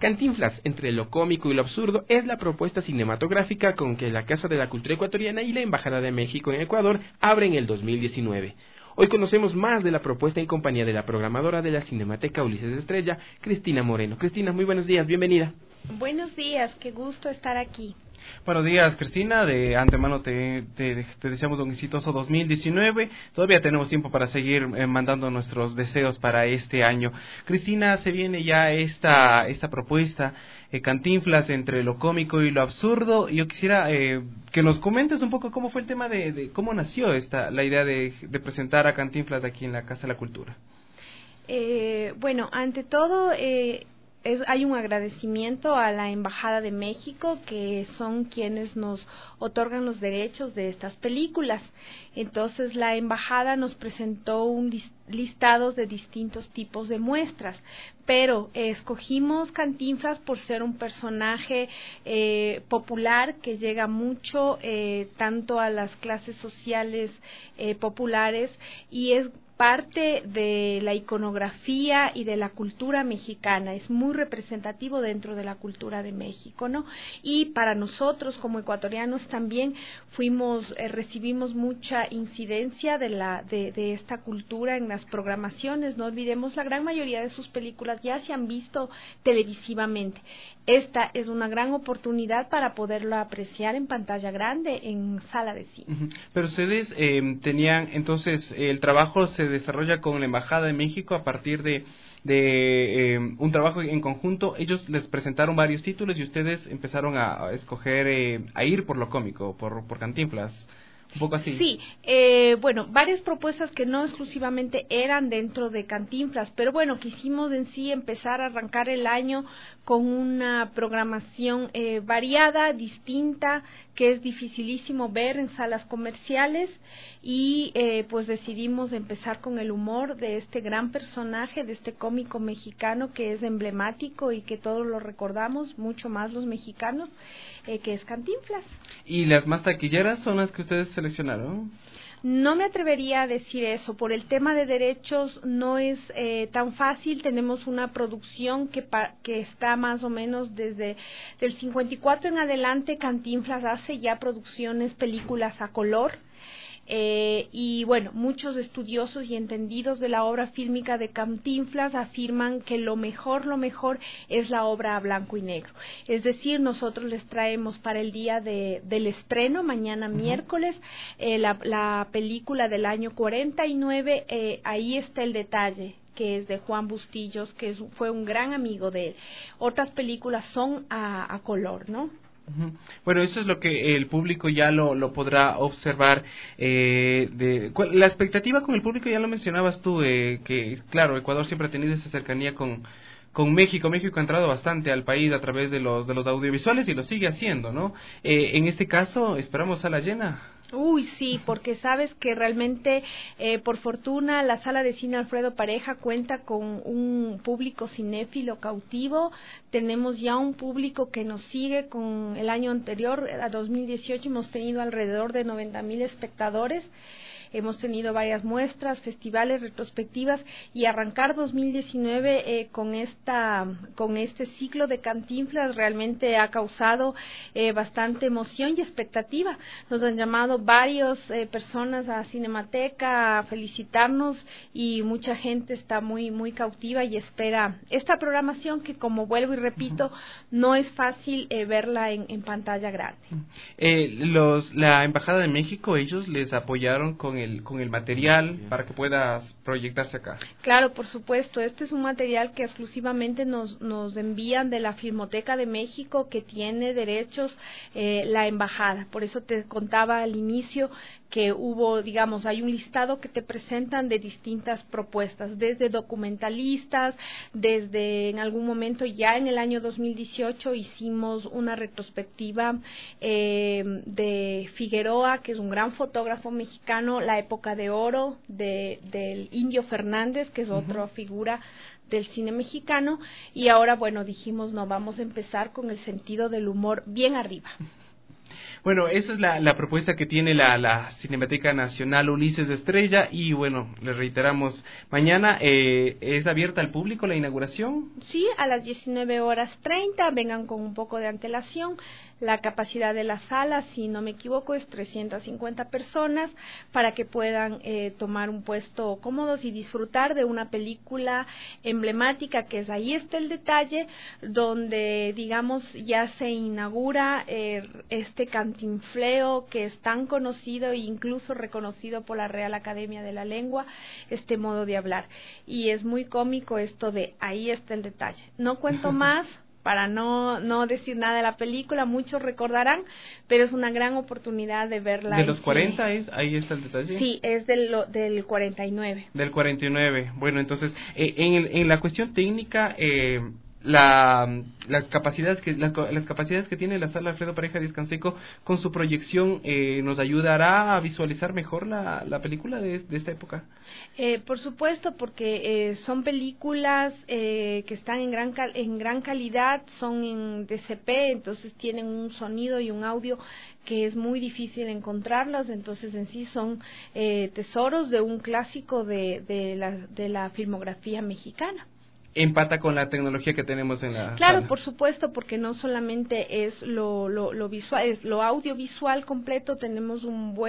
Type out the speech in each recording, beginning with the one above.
Cantinflas, entre lo cómico y lo absurdo, es la propuesta cinematográfica con que la Casa de la Cultura Ecuatoriana y la Embajada de México en Ecuador abren el 2019. Hoy conocemos más de la propuesta en compañía de la programadora de la Cinemateca Ulises Estrella, Cristina Moreno. Cristina, muy buenos días, bienvenida. Buenos días, qué gusto estar aquí. Buenos días, Cristina. De antemano te deseamos un exitoso 2019. Todavía tenemos tiempo para seguir mandando nuestros deseos para este año. Cristina, se viene ya esta propuesta, Cantinflas, entre lo cómico y lo absurdo. Yo quisiera que nos comentes un poco cómo fue el tema de cómo nació la idea de presentar a Cantinflas aquí en la Casa de la Cultura. Bueno, ante todo, hay un agradecimiento a la Embajada de México, que son quienes nos otorgan los derechos de estas películas. Entonces, la Embajada nos presentó un listados de distintos tipos de muestras, pero escogimos Cantinflas por ser un personaje popular que llega mucho tanto a las clases sociales populares, y es parte de la iconografía y de la cultura mexicana, es muy representativo dentro de la cultura de México, ¿no? Y para nosotros como ecuatorianos también recibimos mucha incidencia de esta cultura en las programaciones. No olvidemos, la gran mayoría de sus películas ya se han visto televisivamente. Esta es una gran oportunidad para poderlo apreciar en pantalla grande, en sala de cine. Uh-huh. Pero ustedes tenían, entonces, el trabajo se desarrolla con la Embajada de México a partir de un trabajo en conjunto. Ellos les presentaron varios títulos y ustedes empezaron a escoger, a ir por lo cómico, por Cantinflas. Un poco así. Sí, bueno, varias propuestas que no exclusivamente eran dentro de Cantinflas, pero bueno, quisimos en sí empezar a arrancar el año con una programación variada, distinta, que es dificilísimo ver en salas comerciales, y pues decidimos empezar con el humor de este gran personaje, de este cómico mexicano que es emblemático y que todos lo recordamos, mucho más los mexicanos, que es Cantinflas. ¿Y las más taquilleras son las que ustedes seleccionaron? No me atrevería a decir eso, por el tema de derechos no es tan fácil. Tenemos una producción que está más o menos desde el 54 en adelante. Cantinflas hace ya producciones, películas a color. Y bueno, muchos estudiosos y entendidos de la obra fílmica de Cantinflas afirman que lo mejor es la obra a blanco y negro. Es decir, nosotros les traemos para el día del estreno, mañana miércoles, la película del año 49, ahí está el detalle, que es de Juan Bustillos, que fue un gran amigo de él. Otras películas son a color, ¿no? Bueno, eso es lo que el público ya lo podrá observar. La expectativa con el público ya lo mencionabas tú, que claro, Ecuador siempre ha tenido esa cercanía con México. México ha entrado bastante al país a través de los audiovisuales y lo sigue haciendo, ¿no? En este caso, ¿esperamos sala llena? Uy, sí, porque sabes que realmente, por fortuna, la Sala de Cine Alfredo Pareja cuenta con un público cinéfilo cautivo. Tenemos ya un público que nos sigue. Con el año anterior, a 2018, hemos tenido alrededor de 90,000 espectadores. Hemos tenido varias muestras, festivales, retrospectivas, y arrancar 2019 con este ciclo de Cantinflas realmente ha causado bastante emoción y expectativa. Nos han llamado varias personas a Cinemateca a felicitarnos, y mucha gente está muy cautiva y espera esta programación que, como vuelvo y repito, no es fácil verla en pantalla grande. La Embajada de México, ellos les apoyaron con el material para que puedas proyectarse acá. Claro, por supuesto. Este es un material que exclusivamente nos envían de la Filmoteca de México, que tiene derechos la embajada. Por eso te contaba al inicio que hay un listado que te presentan de distintas propuestas, desde documentalistas, desde en algún momento ya en el año 2018 hicimos una retrospectiva de Figueroa, que es un gran fotógrafo mexicano, la época de oro del Indio Fernández, que es otra figura del cine mexicano, y ahora, bueno, dijimos, no, vamos a empezar con el sentido del humor bien arriba. Bueno, esa es la propuesta que tiene la Cinemateca Nacional Ulises de Estrella y bueno, le reiteramos, mañana es abierta al público la inauguración. Sí, a las 19:30, vengan con un poco de antelación. La capacidad de la sala, si no me equivoco, es 350 personas para que puedan tomar un puesto cómodos y disfrutar de una película emblemática que es Ahí está el detalle, donde digamos ya se inaugura este cantinfleo que es tan conocido e incluso reconocido por la Real Academia de la Lengua, este modo de hablar. Y es muy cómico esto de Ahí está el detalle. No cuento más para no decir nada de la película, muchos recordarán, pero es una gran oportunidad de verla. ¿De los 40 es? Ahí está el detalle. Sí, es del 49. Del 49. Bueno, entonces, en la cuestión técnica, las capacidades que tiene la sala Alfredo Pareja Díaz Canseco con su proyección nos ayudará a visualizar mejor la película de esta época. Por supuesto, porque son películas que están en gran calidad, son en DCP, entonces tienen un sonido y un audio que es muy difícil encontrarlas, entonces en sí son tesoros de un clásico de la filmografía mexicana. Empata con la tecnología que tenemos en la Claro, sala. por supuesto, porque no solamente es lo visual, es lo audiovisual completo, tenemos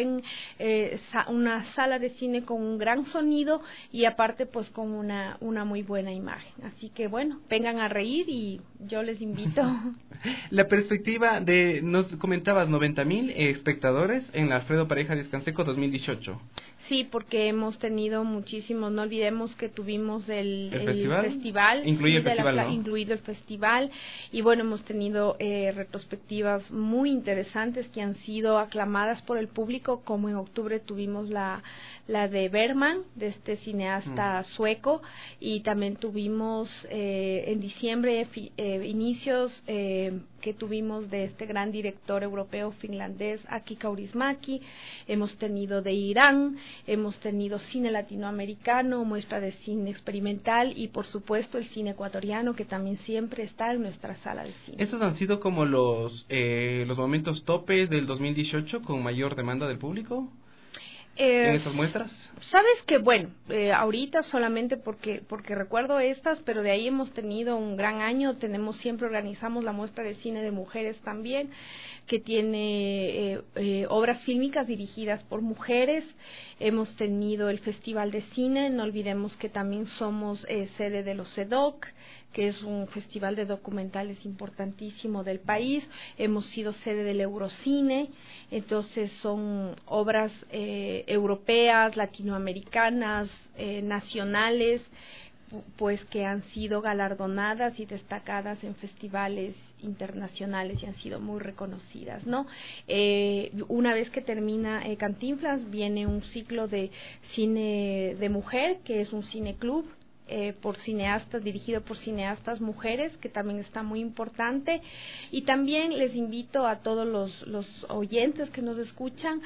una sala de cine con un gran sonido y aparte pues con una muy buena imagen. Así que bueno, vengan a reír y yo les invito. La perspectiva nos comentabas 90,000 espectadores en la Alfredo Pareja Díaz Canseco 2018. Sí, porque hemos tenido muchísimos, no olvidemos que tuvimos el festival, incluido el festival, ¿no? Incluido el festival, y bueno, hemos tenido retrospectivas muy interesantes que han sido aclamadas por el público, como en octubre tuvimos la de Bergman, de este cineasta sueco, y también tuvimos en diciembre inicios que tuvimos de este gran director europeo finlandés Aki Kaurismäki, hemos tenido de Irán, hemos tenido cine latinoamericano, muestra de cine experimental y por supuesto el cine ecuatoriano que también siempre está en nuestra sala de cine. ¿Estos han sido como los momentos topes del 2018 con mayor demanda del público? ¿En estas muestras? Sabes que bueno, ahorita solamente porque recuerdo estas, pero de ahí hemos tenido un gran año, siempre organizamos la muestra de cine de mujeres también, que tiene obras fílmicas dirigidas por mujeres, hemos tenido el Festival de Cine, no olvidemos que también somos sede de los CEDOC, que es un festival de documentales importantísimo del país, hemos sido sede del Eurocine, entonces son obras europeas, latinoamericanas, nacionales, pues que han sido galardonadas y destacadas en festivales internacionales y han sido muy reconocidas, ¿no? Una vez que termina Cantinflas, viene un ciclo de cine de mujer, que es un cineclub, por cineastas, dirigido por cineastas mujeres, que también está muy importante, y también les invito a todos los oyentes que nos escuchan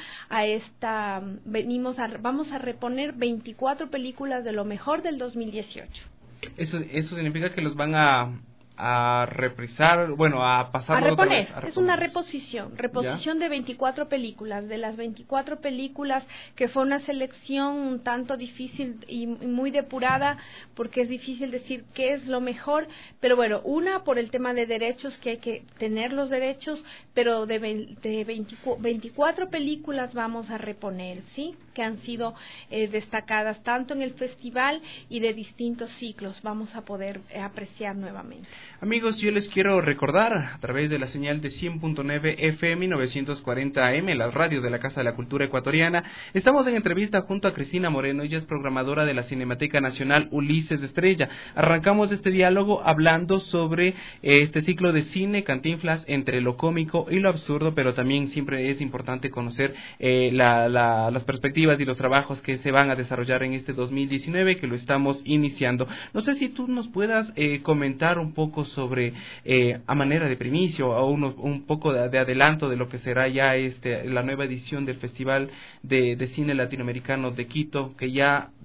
vamos a reponer 24 películas de lo mejor del 2018. Eso significa que los van a reprisar, bueno, a pasar a reponer. Es una reposición de 24 películas, de las 24 películas, que fue una selección un tanto difícil y muy depurada, porque es difícil decir qué es lo mejor, pero bueno, una por el tema de derechos, que hay que tener los derechos, pero de 24 películas vamos a reponer, ¿sí? Que han sido destacadas tanto en el festival y de distintos ciclos, vamos a poder apreciar nuevamente. Amigos, yo les quiero recordar a través de la señal de 100.9 FM 940 AM, las radios de la Casa de la Cultura Ecuatoriana. Estamos en entrevista junto a Cristina Moreno, ella es programadora de la Cinemateca Nacional Ulises de Estrella. Arrancamos este diálogo hablando sobre este ciclo de cine Cantinflas, entre lo cómico y lo absurdo, pero también siempre es importante conocer las perspectivas y los trabajos que se van a desarrollar en este 2019, que lo estamos iniciando. No sé si tú nos puedas comentar un poco sobre, a manera de primicia o un poco de adelanto de lo que será ya la nueva edición del Festival de Cine Latinoamericano de Quito, que ya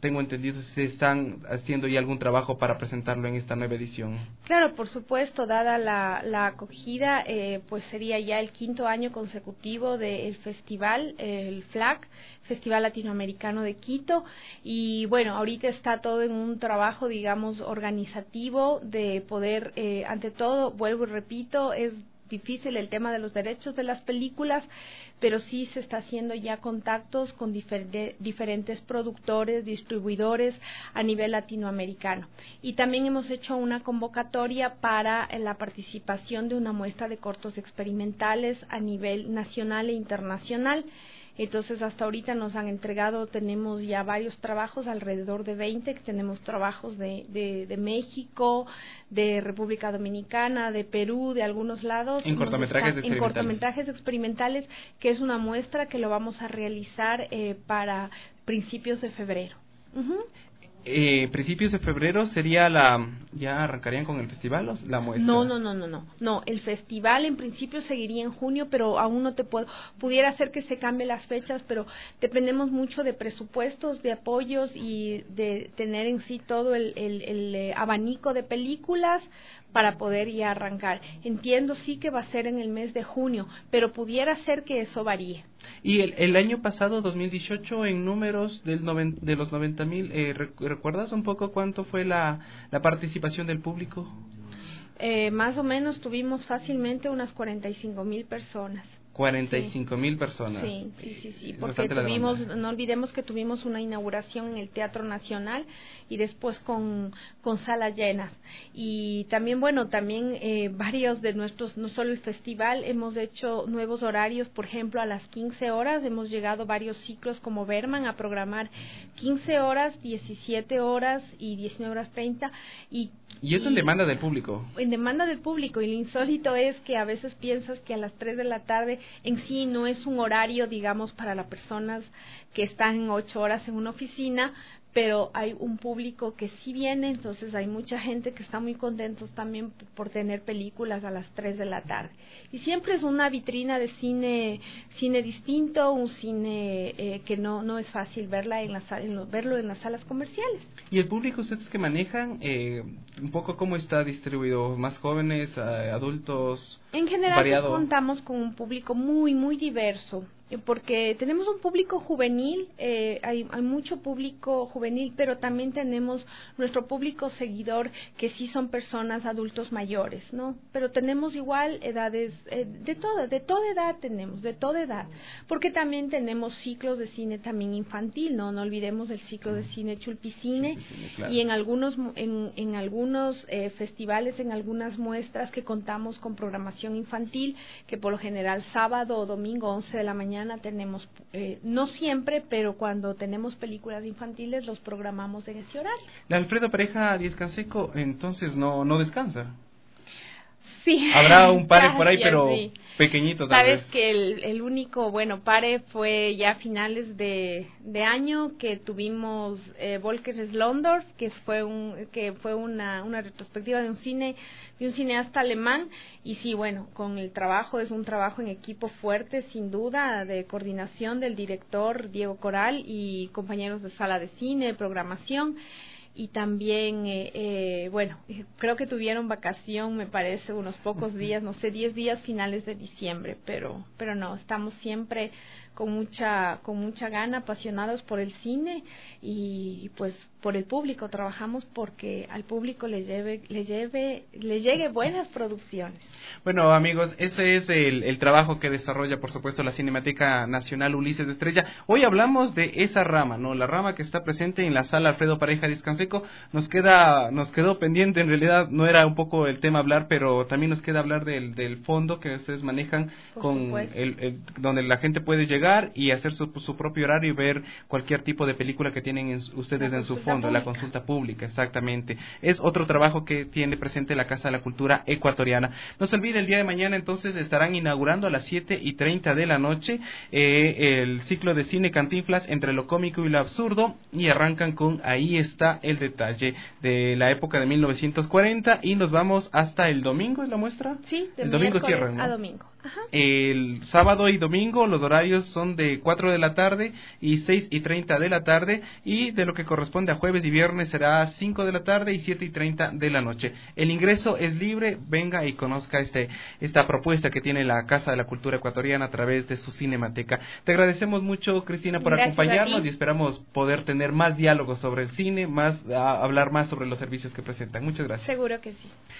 tengo entendido, se están haciendo ya algún trabajo para presentarlo en esta nueva edición. Claro, por supuesto, dada la acogida, pues sería ya el 5º año consecutivo del festival, el FLAC, Festival Latinoamericano de Quito, y bueno, ahorita está todo en un trabajo, digamos, organizativo de poder, ante todo, vuelvo y repito, es difícil el tema de los derechos de las películas, pero sí se está haciendo ya contactos con diferentes productores, distribuidores a nivel latinoamericano. Y también hemos hecho una convocatoria para la participación de una muestra de cortos experimentales a nivel nacional e internacional. Entonces, hasta ahorita nos han entregado, tenemos ya varios trabajos, alrededor de 20, tenemos trabajos de México, de República Dominicana, de Perú, de algunos lados. En cortometrajes experimentales, que es una muestra que lo vamos a realizar para principios de febrero. Principios de febrero sería ya arrancarían con el festival, la muestra. No, el festival en principio seguiría en junio, pero aún no pudiera ser que se cambie las fechas, pero dependemos mucho de presupuestos, de apoyos y de tener en sí todo el abanico de películas para poder ya arrancar. Entiendo sí que va a ser en el mes de junio, pero pudiera ser que eso varíe. Y el año pasado, 2018, en números de los 90,000, ¿recuerdas un poco cuánto fue la participación del público? Más o menos tuvimos fácilmente unas 45,000 personas. 45,000 personas. Sí, porque no olvidemos que tuvimos una inauguración en el Teatro Nacional y después con salas llenas. Y también, varios de nuestros, no solo el festival, hemos hecho nuevos horarios, por ejemplo, a las 15 horas, hemos llegado varios ciclos como Berman a programar 15 horas, 17 horas y 19:30 y esto en demanda del público. En demanda del público, y lo insólito es que a veces piensas que a las 3 de la tarde en sí no es un horario, digamos, para las personas que están 8 horas en una oficina, pero hay un público que sí viene, entonces hay mucha gente que está muy contentos también por tener películas a las 3 de la tarde. Y siempre es una vitrina de cine distinto, un cine que no es fácil verlo en las salas comerciales. ¿Y el público ustedes que manejan, un poco cómo está distribuido? ¿Más jóvenes, adultos? En general variado? Contamos con un público muy, muy diverso, porque tenemos un público juvenil, hay mucho público juvenil, pero también tenemos nuestro público seguidor que sí son personas adultos mayores, ¿no? Pero tenemos igual edades, de toda edad tenemos, de toda edad, porque también tenemos ciclos de cine también infantil, no olvidemos el ciclo de cine Chulpicine, claro. Y en algunos festivales, en algunas muestras que contamos con programación infantil, que por lo general sábado o domingo 11 de la mañana tenemos, no siempre, pero cuando tenemos películas infantiles los programamos en ese horario. La Alfredo Pareja Díez Canseco entonces no descansa. Sí. Habrá un pare por ahí, pero sí. Pequeñito tal vez. Sabes que el único, pare fue ya a finales de año que tuvimos Volker Schlöndorff, que fue una retrospectiva de un cineasta alemán, y sí, con el trabajo, es un trabajo en equipo fuerte, sin duda, de coordinación del director Diego Coral y compañeros de sala de cine, programación. Y también, creo que tuvieron vacación, me parece, unos pocos días, 10 días finales de diciembre, pero no, estamos siempre con mucha gana, apasionados por el cine y pues por el público, trabajamos porque al público le llegue buenas producciones. Bueno, amigos, ese es el trabajo que desarrolla, por supuesto, la Cinemateca Nacional Ulises de Estrella. Hoy hablamos de esa rama, ¿no? La rama que está presente en la sala Alfredo Pareja Díez Canseco. Nos quedó pendiente, en realidad no era un poco el tema hablar, pero también nos queda hablar del fondo que ustedes manejan, donde la gente puede llegar y hacer su propio horario y ver cualquier tipo de película que tienen ustedes en su fondo, la consulta pública, exactamente. Es otro trabajo que tiene presente la Casa de la Cultura Ecuatoriana. No se olvide, el día de mañana entonces estarán inaugurando a las 7:30 de la noche el ciclo de cine Cantinflas entre lo cómico y lo absurdo, y arrancan con Ahí está el detalle, de la época de 1940, y nos vamos hasta el domingo. ¿Es la muestra? Sí, de el domingo cierran, ¿no? a domingo. Ajá. El sábado y domingo los horarios son de 4 de la tarde y 6:30 de la tarde, y de lo que corresponde a jueves y viernes será 5 de la tarde y 7:30 de la noche. El ingreso es libre, venga y conozca esta propuesta que tiene la Casa de la Cultura Ecuatoriana a través de su Cinemateca. Te agradecemos mucho, Cristina, por acompañarnos, y esperamos poder tener más diálogos sobre el cine, hablar más sobre los servicios que presentan. Muchas gracias. Seguro que sí.